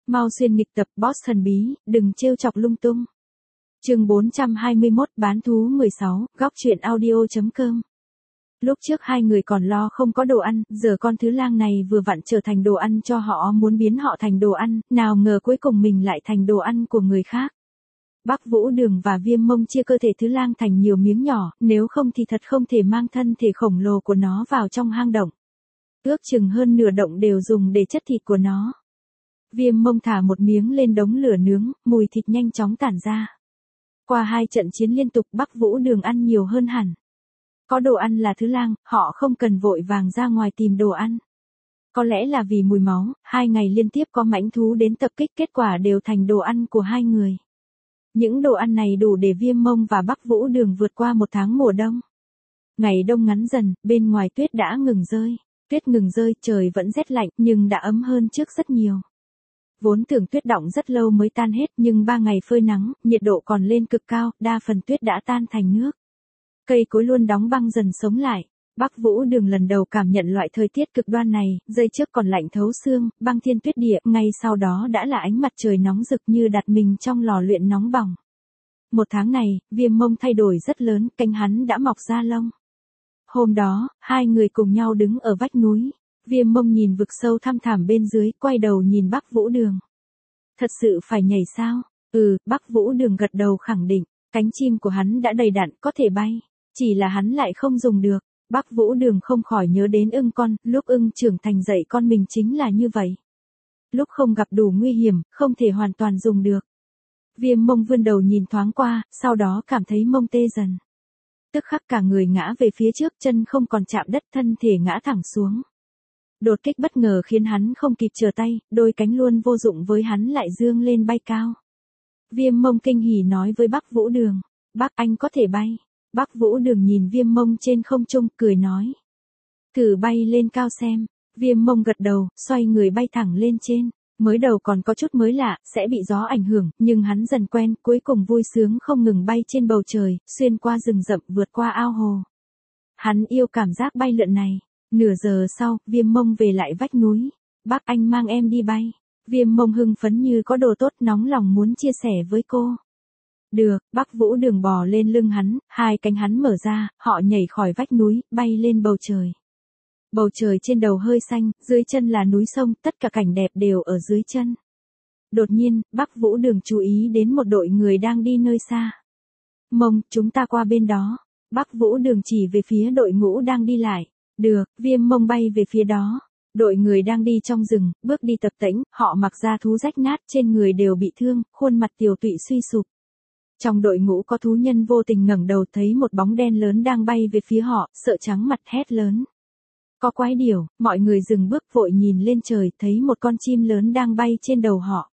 Mau xuyên nghịch tập boss thần bí, đừng trêu chọc lung tung. Chương 421 bán thú 16, góc truyện audio.com. Lúc trước hai người còn lo không có đồ ăn, giờ con thứ lang này vừa vặn trở thành đồ ăn cho họ, muốn biến họ thành đồ ăn, nào ngờ cuối cùng mình lại thành đồ ăn của người khác. Bắc Vũ Đường và Viêm Mông chia cơ thể thứ lang thành nhiều miếng nhỏ, nếu không thì thật không thể mang thân thể khổng lồ của nó vào trong hang động. Ước chừng hơn nửa động đều dùng để chất thịt của nó. Viêm Mông thả một miếng lên đống lửa nướng, mùi thịt nhanh chóng tản ra. Qua 2 trận chiến liên tục, Bắc Vũ Đường ăn nhiều hơn hẳn. Có đồ ăn là thứ lang, họ không cần vội vàng ra ngoài tìm đồ ăn. Có lẽ là vì mùi máu, 2 ngày liên tiếp có mãnh thú đến tập kích, kết quả đều thành đồ ăn của hai người. Những đồ ăn này đủ để Viêm Mông và Bắc Vũ Đường vượt qua 1 tháng mùa đông. Ngày đông ngắn dần, bên ngoài tuyết đã ngừng rơi. Tuyết ngừng rơi, trời vẫn rét lạnh, nhưng đã ấm hơn trước rất nhiều. Vốn tưởng tuyết đọng rất lâu mới tan hết, nhưng 3 ngày phơi nắng, nhiệt độ còn lên cực cao, đa phần tuyết đã tan thành nước. Cây cối luôn đóng băng dần sống lại. Bắc Vũ Đường lần đầu cảm nhận loại thời tiết cực đoan này, giây trước còn lạnh thấu xương, băng thiên tuyết địa, ngay sau đó đã là ánh mặt trời nóng rực như đặt mình trong lò luyện nóng bỏng. 1 tháng này, Viêm Mông thay đổi rất lớn, cánh hắn đã mọc ra lông. Hôm đó, hai người cùng nhau đứng ở vách núi. Viêm Mông nhìn vực sâu thăm thẳm bên dưới, quay đầu nhìn Bắc Vũ Đường. Thật sự phải nhảy sao? Bắc Vũ Đường gật đầu khẳng định, cánh chim của hắn đã đầy đặn, có thể bay. Chỉ là hắn lại không dùng được. Bắc Vũ Đường không khỏi nhớ đến ưng con, lúc ưng trưởng thành dạy con mình chính là như vậy. Lúc không gặp đủ nguy hiểm, không thể hoàn toàn dùng được. Viêm Mông vươn đầu nhìn thoáng qua, sau đó cảm thấy mông tê dần. Tức khắc cả người ngã về phía trước, chân không còn chạm đất, thân thể ngã thẳng xuống. Đột kích bất ngờ khiến hắn không kịp trở tay, đôi cánh luôn vô dụng với hắn lại dương lên bay cao. Viêm Mông kinh hỉ nói với Bắc Vũ Đường, bác anh có thể bay. Bắc Vũ Đường nhìn Viêm Mông trên không trung, cười nói. Thử bay lên cao xem. Viêm Mông gật đầu, xoay người bay thẳng lên trên. Mới đầu còn có chút mới lạ, sẽ bị gió ảnh hưởng, nhưng hắn dần quen, cuối cùng vui sướng không ngừng bay trên bầu trời, xuyên qua rừng rậm, vượt qua ao hồ. Hắn yêu cảm giác bay lượn này. Nửa giờ sau, Viêm Mông về lại vách núi. Bác anh mang em đi bay. Viêm Mông hưng phấn như có đồ tốt, nóng lòng muốn chia sẻ với cô. Được, Bắc Vũ Đường bò lên lưng hắn, 2 cánh hắn mở ra, họ nhảy khỏi vách núi, bay lên bầu trời. Bầu trời trên đầu hơi xanh, dưới chân là núi sông, tất cả cảnh đẹp đều ở dưới chân. Đột nhiên, Bắc Vũ Đường chú ý đến một đội người đang đi nơi xa. Mông, chúng ta qua bên đó. Bắc Vũ Đường chỉ về phía đội ngũ đang đi lại. Được, Viêm Mông bay về phía đó. Đội người đang đi trong rừng, bước đi tập tễnh, họ mặc da thú rách nát, trên người đều bị thương, khuôn mặt tiều tụy suy sụp. Trong đội ngũ có thú nhân vô tình ngẩng đầu thấy một bóng đen lớn đang bay về phía họ, sợ trắng mặt hét lớn. Có quái điểu, mọi người dừng bước vội nhìn lên trời, thấy một con chim lớn đang bay trên đầu họ.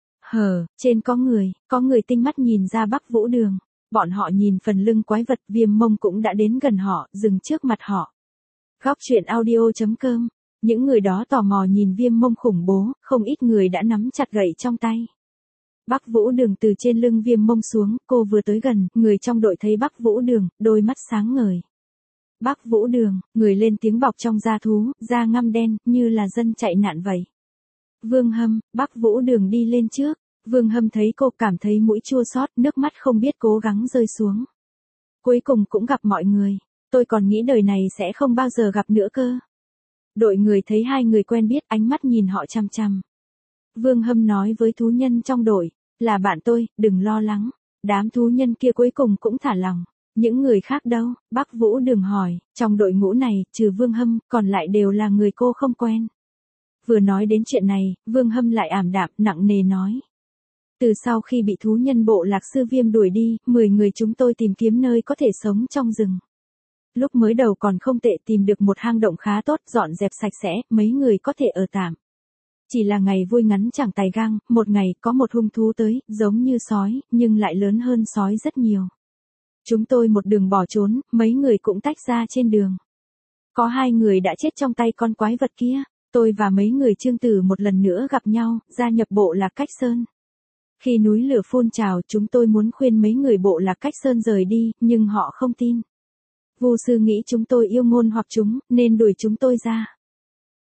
Trên có người tinh mắt nhìn ra Bắc Vũ Đường. Bọn họ nhìn phần lưng quái vật, Viêm Mông cũng đã đến gần họ, dừng trước mặt họ. Góc truyện audio.com. Những người đó tò mò nhìn Viêm Mông khủng bố, không ít người đã nắm chặt gậy trong tay. Bắc Vũ Đường từ trên lưng Viêm Mông xuống, cô vừa tới gần, người trong đội thấy Bắc Vũ Đường, đôi mắt sáng ngời. Bắc Vũ Đường, người lên tiếng bọc trong da thú, da ngăm đen, như là dân chạy nạn vậy. Vương Hâm, Bắc Vũ Đường đi lên trước. Vương Hâm thấy cô cảm thấy mũi chua xót, nước mắt không biết cố gắng rơi xuống. Cuối cùng cũng gặp mọi người. Tôi còn nghĩ đời này sẽ không bao giờ gặp nữa cơ. Đội người thấy 2 người quen biết, ánh mắt nhìn họ chằm chằm. Vương Hâm nói với thú nhân trong đội, là bạn tôi, đừng lo lắng. Đám thú nhân kia cuối cùng cũng thả lòng. Những người khác đâu? Bắc Vũ Đường hỏi, trong đội ngũ này, trừ Vương Hâm, còn lại đều là người cô không quen. Vừa nói đến chuyện này, Vương Hâm lại ảm đạm, nặng nề nói. Từ sau khi bị thú nhân bộ lạc sư Viêm đuổi đi, 10 người chúng tôi tìm kiếm nơi có thể sống trong rừng. Lúc mới đầu còn không tệ, tìm được một hang động khá tốt, dọn dẹp sạch sẽ, mấy người có thể ở tạm. Chỉ là ngày vui ngắn chẳng tài gang, một ngày có một hung thú tới, giống như sói, nhưng lại lớn hơn sói rất nhiều. Chúng tôi một đường bỏ trốn, mấy người cũng tách ra trên đường. Có 2 người đã chết trong tay con quái vật kia. Tôi và mấy người Trương Tử một lần nữa gặp nhau, gia nhập bộ lạc Cách Sơn. Khi núi lửa phun trào, chúng tôi muốn khuyên mấy người bộ lạc Cách Sơn rời đi, nhưng họ không tin. Vu sư nghĩ chúng tôi yêu ngôn hoặc chúng, nên đuổi chúng tôi ra.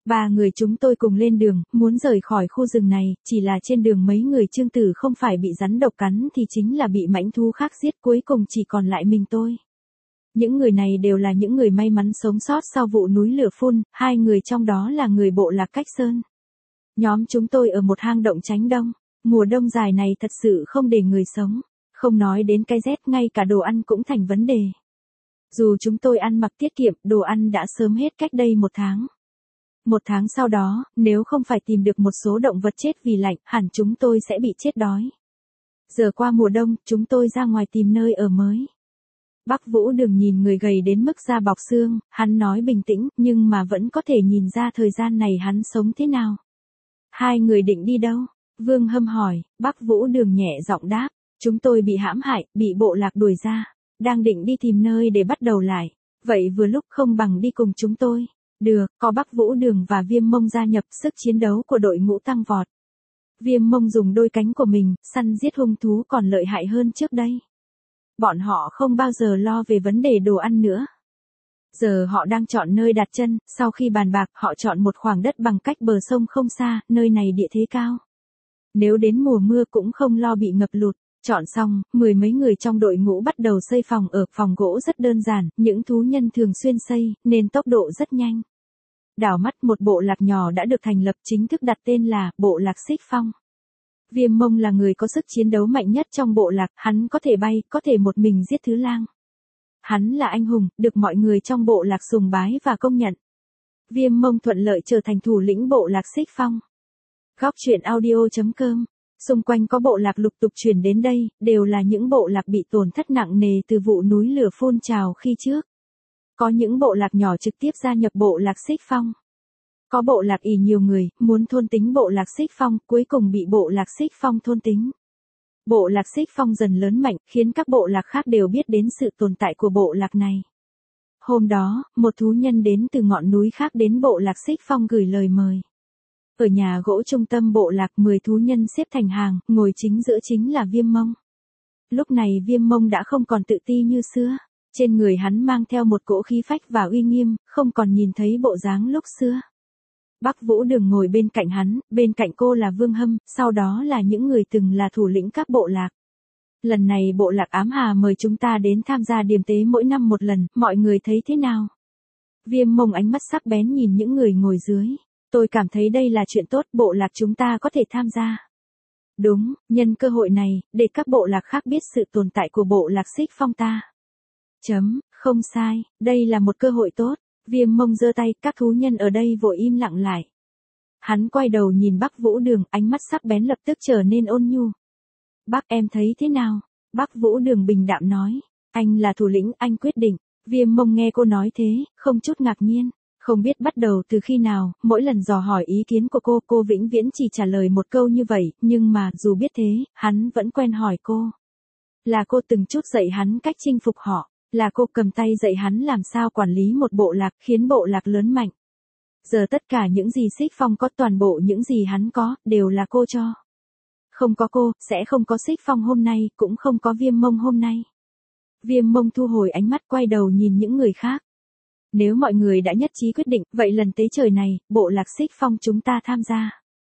Ba người chúng tôi cùng lên đường, muốn rời khỏi khu rừng này, chỉ là trên đường mấy người Trương Tử không phải bị rắn độc cắn thì chính là bị mãnh thú khác giết, cuối cùng chỉ còn lại mình tôi. Những người này đều là những người may mắn sống sót sau vụ núi lửa phun, 2 người trong đó là người bộ lạc Cách Sơn. Nhóm chúng tôi ở một hang động tránh đông, mùa đông dài này thật sự không để người sống, không nói đến cái rét, ngay cả đồ ăn cũng thành vấn đề. Dù chúng tôi ăn mặc tiết kiệm, đồ ăn đã sớm hết cách đây 1 tháng. 1 tháng sau đó, nếu không phải tìm được một số động vật chết vì lạnh, hẳn chúng tôi sẽ bị chết đói. Giờ qua mùa đông, chúng tôi ra ngoài tìm nơi ở mới. Bắc Vũ Đường nhìn người gầy đến mức da bọc xương, hắn nói bình tĩnh, nhưng mà vẫn có thể nhìn ra thời gian này hắn sống thế nào. 2 người định đi đâu? Vương Hâm hỏi. Bắc Vũ Đường nhẹ giọng đáp, chúng tôi bị hãm hại, bị bộ lạc đuổi ra, đang định đi tìm nơi để bắt đầu lại. Vậy vừa lúc không bằng đi cùng chúng tôi. Được, có Bắc Vũ Đường và Viêm Mông gia nhập, sức chiến đấu của đội ngũ tăng vọt. Viêm Mông dùng đôi cánh của mình, săn giết hung thú còn lợi hại hơn trước đây. Bọn họ không bao giờ lo về vấn đề đồ ăn nữa. Giờ họ đang chọn nơi đặt chân, sau khi bàn bạc họ chọn một khoảng đất bằng cách bờ sông không xa, nơi này địa thế cao. Nếu đến mùa mưa cũng không lo bị ngập lụt. Chọn xong, 10 mấy người trong đội ngũ bắt đầu xây phòng ở, phòng gỗ rất đơn giản, những thú nhân thường xuyên xây, nên tốc độ rất nhanh. Đảo mắt một bộ lạc nhỏ đã được thành lập, chính thức đặt tên là bộ lạc Xích Phong. Viêm Mông là người có sức chiến đấu mạnh nhất trong bộ lạc, hắn có thể bay, có thể một mình giết thứ lang. Hắn là anh hùng, được mọi người trong bộ lạc sùng bái và công nhận. Viêm Mông thuận lợi trở thành thủ lĩnh bộ lạc Xích Phong. Góc truyện audio.com. Xung quanh có bộ lạc lục tục chuyển đến đây, đều là những bộ lạc bị tổn thất nặng nề từ vụ núi lửa phun trào khi trước. Có những bộ lạc nhỏ trực tiếp gia nhập bộ lạc Xích Phong. Có bộ lạc ỷ nhiều người, muốn thôn tính bộ lạc Xích Phong, cuối cùng bị bộ lạc Xích Phong thôn tính. Bộ lạc Xích Phong dần lớn mạnh, khiến các bộ lạc khác đều biết đến sự tồn tại của bộ lạc này. Hôm đó, một thú nhân đến từ ngọn núi khác đến bộ lạc Xích Phong gửi lời mời. Ở nhà gỗ trung tâm bộ lạc, 10 thú nhân xếp thành hàng, ngồi chính giữa chính là Viêm Mông. Lúc này Viêm Mông đã không còn tự ti như xưa. Trên người hắn mang theo một cỗ khí phách và uy nghiêm, không còn nhìn thấy bộ dáng lúc xưa. Bắc Vũ Đường ngồi bên cạnh hắn, bên cạnh cô là Vương Hâm, sau đó là những người từng là thủ lĩnh các bộ lạc. Lần này bộ lạc Ám Hà mời chúng ta đến tham gia điềm tế mỗi năm một lần, mọi người thấy thế nào? Viêm Mông ánh mắt sắc bén nhìn những người ngồi dưới. Tôi cảm thấy đây là chuyện tốt, bộ lạc chúng ta có thể tham gia. Đúng, nhân cơ hội này, để các bộ lạc khác biết sự tồn tại của bộ lạc Xích Phong ta. Không sai, đây là một cơ hội tốt. Viêm Mông giơ tay, các thú nhân ở đây vội im lặng lại. Hắn quay đầu nhìn Bắc Vũ Đường, ánh mắt sắc bén lập tức trở nên ôn nhu. Bác em thấy thế nào? Bắc Vũ Đường bình đạm nói. Anh là thủ lĩnh, anh quyết định. Viêm Mông nghe cô nói thế, không chút ngạc nhiên. Không biết bắt đầu từ khi nào, mỗi lần dò hỏi ý kiến của cô vĩnh viễn chỉ trả lời một câu như vậy, nhưng mà dù biết thế, hắn vẫn quen hỏi cô. Là cô từng chút dạy hắn cách chinh phục họ, là cô cầm tay dạy hắn làm sao quản lý một bộ lạc, khiến bộ lạc lớn mạnh. Giờ tất cả những gì Xích Phong có, toàn bộ những gì hắn có, đều là cô cho. Không có cô, sẽ không có Xích Phong hôm nay, cũng không có Viêm Mông hôm nay. Viêm Mông thu hồi ánh mắt, quay đầu nhìn những người khác. Nếu mọi người đã nhất trí quyết định, vậy lần tế trời này, bộ lạc Xích Phong chúng ta tham gia.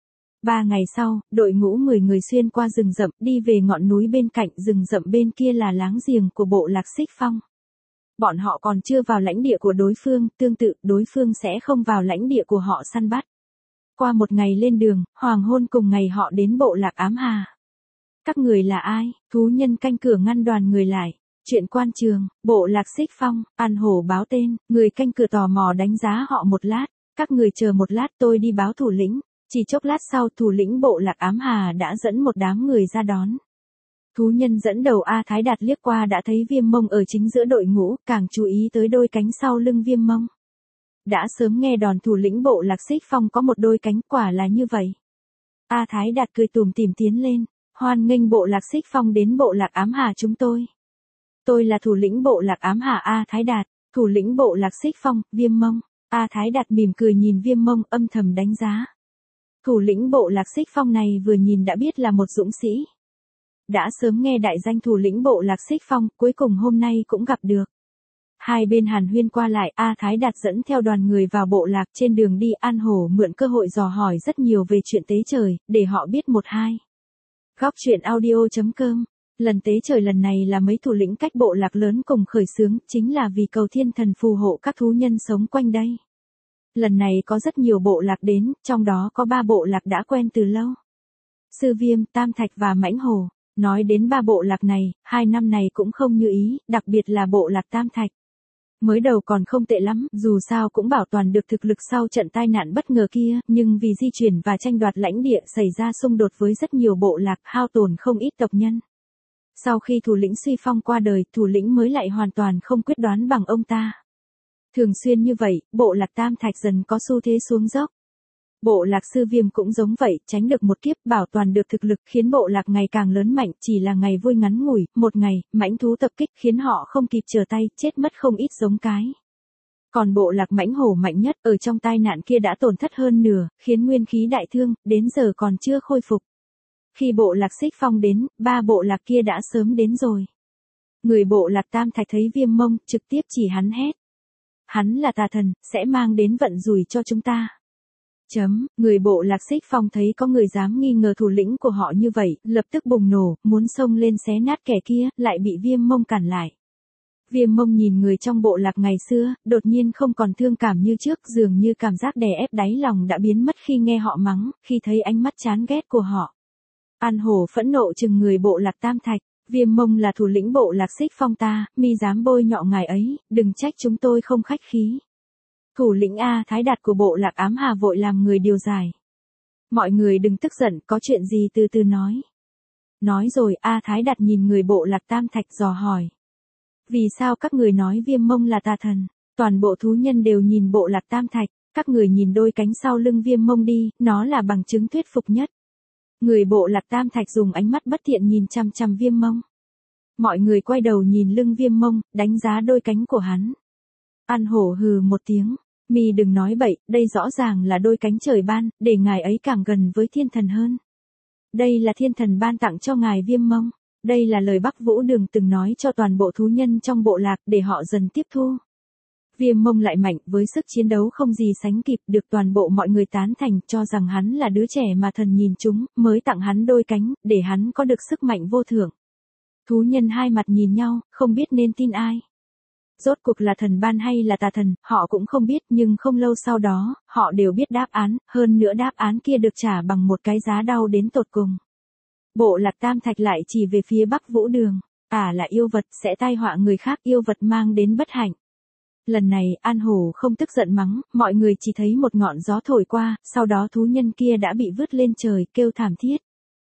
3 ngày sau, đội ngũ 10 người xuyên qua rừng rậm, đi về ngọn núi bên cạnh, rừng rậm bên kia là láng giềng của bộ lạc Xích Phong. Bọn họ còn chưa vào lãnh địa của đối phương, tương tự, đối phương sẽ không vào lãnh địa của họ săn bắt. Qua một ngày lên đường, hoàng hôn cùng ngày họ đến bộ lạc Ám Hà. Các người là ai? Thú nhân canh cửa ngăn đoàn người lại. Chuyện quan trường, bộ lạc Xích Phong, An Hổ báo tên, người canh cửa tò mò đánh giá họ một lát. Các người chờ một lát, tôi đi báo thủ lĩnh. Chỉ chốc lát sau, thủ lĩnh bộ lạc Ám Hà đã dẫn một đám người ra đón. Thú nhân dẫn đầu A Thái Đạt liếc qua đã thấy Viêm Mông ở chính giữa đội ngũ, càng chú ý tới đôi cánh sau lưng Viêm Mông. Đã sớm nghe đồn thủ lĩnh bộ lạc Xích Phong có một đôi cánh, quả là như vậy. A Thái Đạt cười tủm tỉm tiến lên, hoan nghênh bộ lạc Xích Phong đến bộ lạc Ám Hà chúng tôi. Tôi là thủ lĩnh bộ lạc Ám Hà A Thái Đạt, thủ lĩnh bộ lạc Xích Phong, Viêm Mông. A Thái Đạt mỉm cười nhìn Viêm Mông, âm thầm đánh giá. Thủ lĩnh bộ lạc Xích Phong này vừa nhìn đã biết là một dũng sĩ. Đã sớm nghe đại danh thủ lĩnh bộ lạc Xích Phong, cuối cùng hôm nay cũng gặp được. Hai bên hàn huyên qua lại, A Thái Đạt dẫn theo đoàn người vào bộ lạc, trên đường đi An Hổ mượn cơ hội dò hỏi rất nhiều về chuyện tế trời, để họ biết một hai. Góc truyện audio.com. Lần tế trời lần này là mấy thủ lĩnh cách bộ lạc lớn cùng khởi xướng, chính là vì cầu thiên thần phù hộ các thú nhân sống quanh đây. Lần này có rất nhiều bộ lạc đến, trong đó có 3 bộ lạc đã quen từ lâu. Sư Viêm, Tam Thạch và Mãnh Hổ. Nói đến 3 bộ lạc này, 2 năm này cũng không như ý, đặc biệt là bộ lạc Tam Thạch. Mới đầu còn không tệ lắm, dù sao cũng bảo toàn được thực lực sau trận tai nạn bất ngờ kia, nhưng vì di chuyển và tranh đoạt lãnh địa xảy ra xung đột với rất nhiều bộ lạc, hao tổn không ít tộc nhân. Sau khi thủ lĩnh Suy Phong qua đời, thủ lĩnh mới lại hoàn toàn không quyết đoán bằng ông ta. Thường xuyên như vậy, bộ lạc Tam Thạch dần có xu thế xuống dốc. Bộ lạc Sư Viêm cũng giống vậy, tránh được một kiếp, bảo toàn được thực lực, khiến bộ lạc ngày càng lớn mạnh, chỉ là ngày vui ngắn ngủi, một ngày, mãnh thú tập kích khiến họ không kịp trở tay, chết mất không ít giống cái. Còn bộ lạc Mãnh Hổ mạnh nhất, ở trong tai nạn kia đã tổn thất hơn nửa, khiến nguyên khí đại thương, đến giờ còn chưa khôi phục. Khi bộ lạc Xích Phong đến, 3 bộ lạc kia đã sớm đến rồi. Người bộ lạc Tam Thạch thấy Viêm Mông, trực tiếp chỉ hắn hét. Hắn là tà thần, sẽ mang đến vận rủi cho chúng ta. Người bộ lạc Xích Phong thấy có người dám nghi ngờ thủ lĩnh của họ như vậy, lập tức bùng nổ, muốn xông lên xé nát kẻ kia, lại bị Viêm Mông cản lại. Viêm Mông nhìn người trong bộ lạc ngày xưa, đột nhiên không còn thương cảm như trước, dường như cảm giác đè ép đáy lòng đã biến mất khi nghe họ mắng, khi thấy ánh mắt chán ghét của họ. An Hổ phẫn nộ chừng người bộ lạc Tam Thạch, Viêm Mông là thủ lĩnh bộ lạc Xích Phong ta, mi dám bôi nhọ ngài ấy, đừng trách chúng tôi không khách khí. Thủ lĩnh A Thái Đạt của bộ lạc Ám Hà vội làm người điều giải. Mọi người đừng tức giận, có chuyện gì từ từ nói. Nói rồi, A Thái Đạt nhìn người bộ lạc Tam Thạch dò hỏi. Vì sao các người nói Viêm Mông là tà thần? Toàn bộ thú nhân đều nhìn bộ lạc Tam Thạch, các người nhìn đôi cánh sau lưng Viêm Mông đi, nó là bằng chứng thuyết phục nhất. Người bộ lạc Tam Thạch dùng ánh mắt bất thiện nhìn chằm chằm Viêm Mông. Mọi người quay đầu nhìn lưng Viêm Mông, đánh giá đôi cánh của hắn. An Hổ hừ một tiếng. Mi đừng nói bậy, đây rõ ràng là đôi cánh trời ban, để ngài ấy càng gần với thiên thần hơn. Đây là thiên thần ban tặng cho ngài Viêm Mông. Đây là lời Bắc Vũ Đường từng nói cho toàn bộ thú nhân trong bộ lạc để họ dần tiếp thu. Viêm Mông lại mạnh, với sức chiến đấu không gì sánh kịp, được toàn bộ mọi người tán thành, cho rằng hắn là đứa trẻ mà thần nhìn chúng, mới tặng hắn đôi cánh, để hắn có được sức mạnh vô thượng. Thú nhân hai mặt nhìn nhau, không biết nên tin ai. Rốt cuộc là thần ban hay là tà thần, họ cũng không biết, nhưng không lâu sau đó, họ đều biết đáp án, hơn nữa đáp án kia được trả bằng một cái giá đau đến tột cùng. Bộ lạc Tam Thạch lại chỉ về phía Bắc Vũ Đường, là yêu vật, sẽ tai họa người khác, yêu vật mang đến bất hạnh. Lần này, An Hổ không tức giận mắng, mọi người chỉ thấy một ngọn gió thổi qua, sau đó thú nhân kia đã bị vứt lên trời, kêu thảm thiết.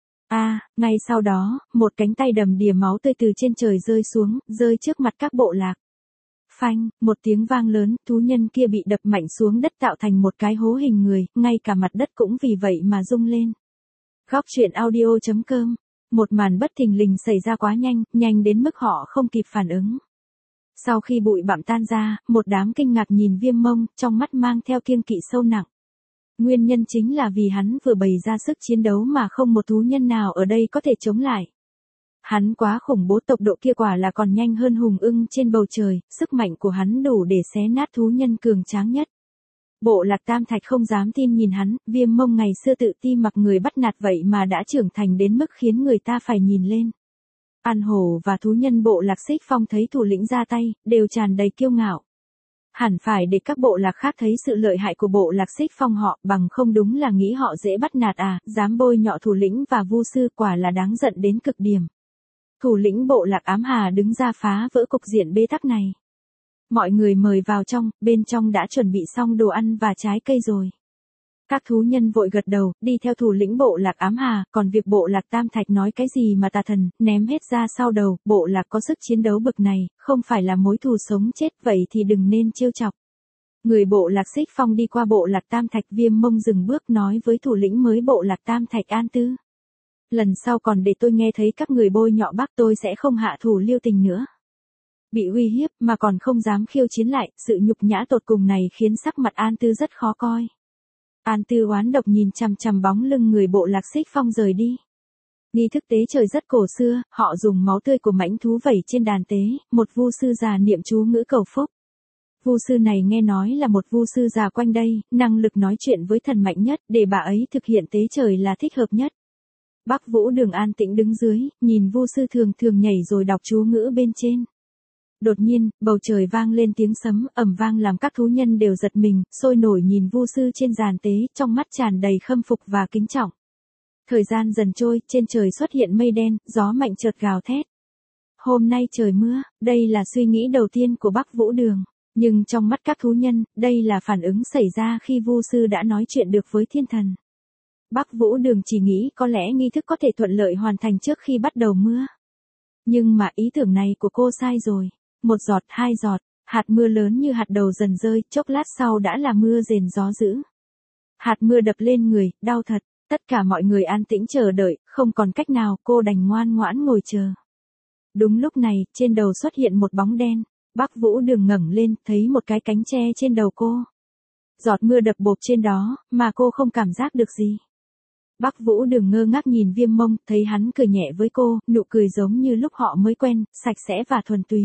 Ngay sau đó, một cánh tay đầm đìa máu tươi từ trên trời rơi xuống, rơi trước mặt các bộ lạc. Phanh, một tiếng vang lớn, thú nhân kia bị đập mạnh xuống đất tạo thành một cái hố hình người, ngay cả mặt đất cũng vì vậy mà rung lên. Góc truyện audio.com. Một màn bất thình lình xảy ra quá nhanh, nhanh đến mức họ không kịp phản ứng. Sau khi bụi bặm tan ra, một đám kinh ngạc nhìn Viêm Mông, trong mắt mang theo kiêng kỵ sâu nặng. Nguyên nhân chính là vì hắn vừa bày ra sức chiến đấu mà không một thú nhân nào ở đây có thể chống lại. Hắn quá khủng bố, tốc độ kia quả là còn nhanh hơn hùng ưng trên bầu trời, sức mạnh của hắn đủ để xé nát thú nhân cường tráng nhất. Bộ lạc Tam Thạch không dám tin nhìn hắn, Viêm Mông ngày xưa tự ti mặc người bắt nạt vậy mà đã trưởng thành đến mức khiến người ta phải nhìn lên. An Hổ và thú nhân bộ lạc Xích Phong thấy thủ lĩnh ra tay, đều tràn đầy kiêu ngạo. Hẳn phải để các bộ lạc khác thấy sự lợi hại của bộ lạc Xích Phong họ, bằng không đúng là nghĩ họ dễ bắt nạt dám bôi nhọ thủ lĩnh và vu sư, quả là đáng giận đến cực điểm. Thủ lĩnh bộ lạc Ám Hà đứng ra phá vỡ cục diện bế tắc này. Mọi người mời vào trong, bên trong đã chuẩn bị xong đồ ăn và trái cây rồi. Các thú nhân vội gật đầu, đi theo thủ lĩnh bộ lạc Ám Hà, còn việc bộ lạc Tam Thạch nói cái gì mà tà thần, ném hết ra sau đầu, bộ lạc có sức chiến đấu bực này, không phải là mối thù sống chết, vậy thì đừng nên trêu chọc. Người bộ lạc Xích Phong đi qua bộ lạc Tam Thạch, Viêm Mông dừng bước nói với thủ lĩnh mới bộ lạc Tam Thạch An Tư. Lần sau còn để tôi nghe thấy các người bôi nhọ bác, tôi sẽ không hạ thủ lưu tình nữa. Bị uy hiếp mà còn không dám khiêu chiến lại, sự nhục nhã tột cùng này khiến sắc mặt An Tư rất khó coi. An Tư oán độc nhìn chằm chằm bóng lưng người bộ lạc Xích Phong rời đi. Nghi thức tế trời rất cổ xưa, họ dùng máu tươi của mãnh thú vẩy trên đàn tế, một vu sư già niệm chú ngữ cầu phúc. Vu sư này nghe nói là một vu sư già quanh đây, năng lực nói chuyện với thần mạnh nhất, để bà ấy thực hiện tế trời là thích hợp nhất. Bắc Vũ Đường an tĩnh đứng dưới, nhìn vu sư thường thường nhảy rồi đọc chú ngữ bên trên. Đột nhiên, bầu trời vang lên tiếng sấm, ầm vang làm các thú nhân đều giật mình, sôi nổi nhìn vu sư trên giàn tế, trong mắt tràn đầy khâm phục và kính trọng. Thời gian dần trôi, trên trời xuất hiện mây đen, gió mạnh chợt gào thét. Hôm nay trời mưa, đây là suy nghĩ đầu tiên của Bắc Vũ Đường. Nhưng trong mắt các thú nhân, đây là phản ứng xảy ra khi vu sư đã nói chuyện được với thiên thần. Bắc Vũ Đường chỉ nghĩ có lẽ nghi thức có thể thuận lợi hoàn thành trước khi bắt đầu mưa. Nhưng mà ý tưởng này của cô sai rồi. Một giọt, hai giọt, hạt mưa lớn như hạt đậu dần rơi, chốc lát sau đã là mưa rền gió dữ. Hạt mưa đập lên người, đau thật, tất cả mọi người an tĩnh chờ đợi, không còn cách nào, cô đành ngoan ngoãn ngồi chờ. Đúng lúc này, trên đầu xuất hiện một bóng đen, Bắc Vũ Đường ngẩng lên, thấy một cái cánh tre trên đầu cô. Giọt mưa đập bộp trên đó, mà cô không cảm giác được gì. Bắc Vũ Đường ngơ ngác nhìn Viêm Mông, thấy hắn cười nhẹ với cô, nụ cười giống như lúc họ mới quen, sạch sẽ và thuần túy.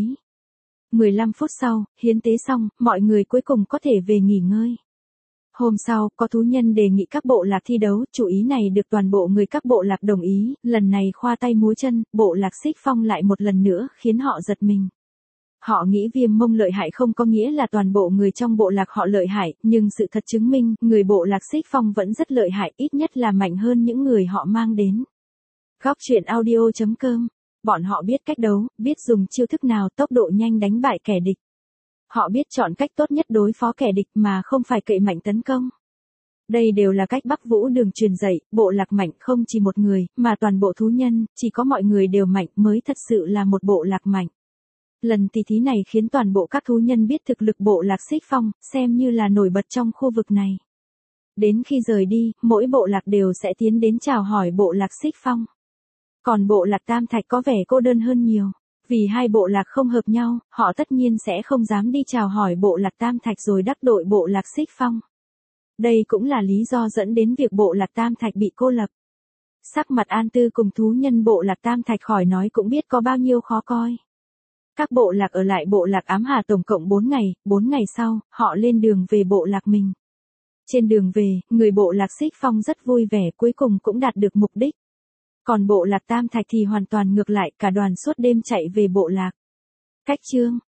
15 phút sau, hiến tế xong, mọi người cuối cùng có thể về nghỉ ngơi. Hôm sau, có thú nhân đề nghị các bộ lạc thi đấu, chủ ý này được toàn bộ người các bộ lạc đồng ý, lần này khoa tay múa chân, bộ lạc Xích Phong lại một lần nữa khiến họ giật mình. Họ nghĩ Viêm Mông lợi hại không có nghĩa là toàn bộ người trong bộ lạc họ lợi hại, nhưng sự thật chứng minh, người bộ lạc Xích Phong vẫn rất lợi hại, ít nhất là mạnh hơn những người họ mang đến. Góc truyện audio.com. Bọn họ biết cách đấu, biết dùng chiêu thức nào tốc độ nhanh đánh bại kẻ địch. Họ biết chọn cách tốt nhất đối phó kẻ địch mà không phải cậy mạnh tấn công. Đây đều là cách Bắc Vũ Đường truyền dạy, bộ lạc mạnh không chỉ một người, mà toàn bộ thú nhân, chỉ có mọi người đều mạnh mới thật sự là một bộ lạc mạnh. Lần tỷ thí này khiến toàn bộ các thú nhân biết thực lực bộ lạc Xích Phong, xem như là nổi bật trong khu vực này. Đến khi rời đi, mỗi bộ lạc đều sẽ tiến đến chào hỏi bộ lạc Xích Phong. Còn bộ lạc Tam Thạch có vẻ cô đơn hơn nhiều. Vì hai bộ lạc không hợp nhau, họ tất nhiên sẽ không dám đi chào hỏi bộ lạc Tam Thạch rồi đắc tội bộ lạc Xích Phong. Đây cũng là lý do dẫn đến việc bộ lạc Tam Thạch bị cô lập. Sắc mặt An Tư cùng thú nhân bộ lạc Tam Thạch khỏi nói cũng biết có bao nhiêu khó coi. Các bộ lạc ở lại bộ lạc Ám Hà tổng cộng 4 ngày sau, họ lên đường về bộ lạc mình. Trên đường về, người bộ lạc Xích Phong rất vui vẻ cuối cùng cũng đạt được mục đích. Còn bộ lạc Tam Thạch thì hoàn toàn ngược lại, cả đoàn suốt đêm chạy về bộ lạc. Cách chương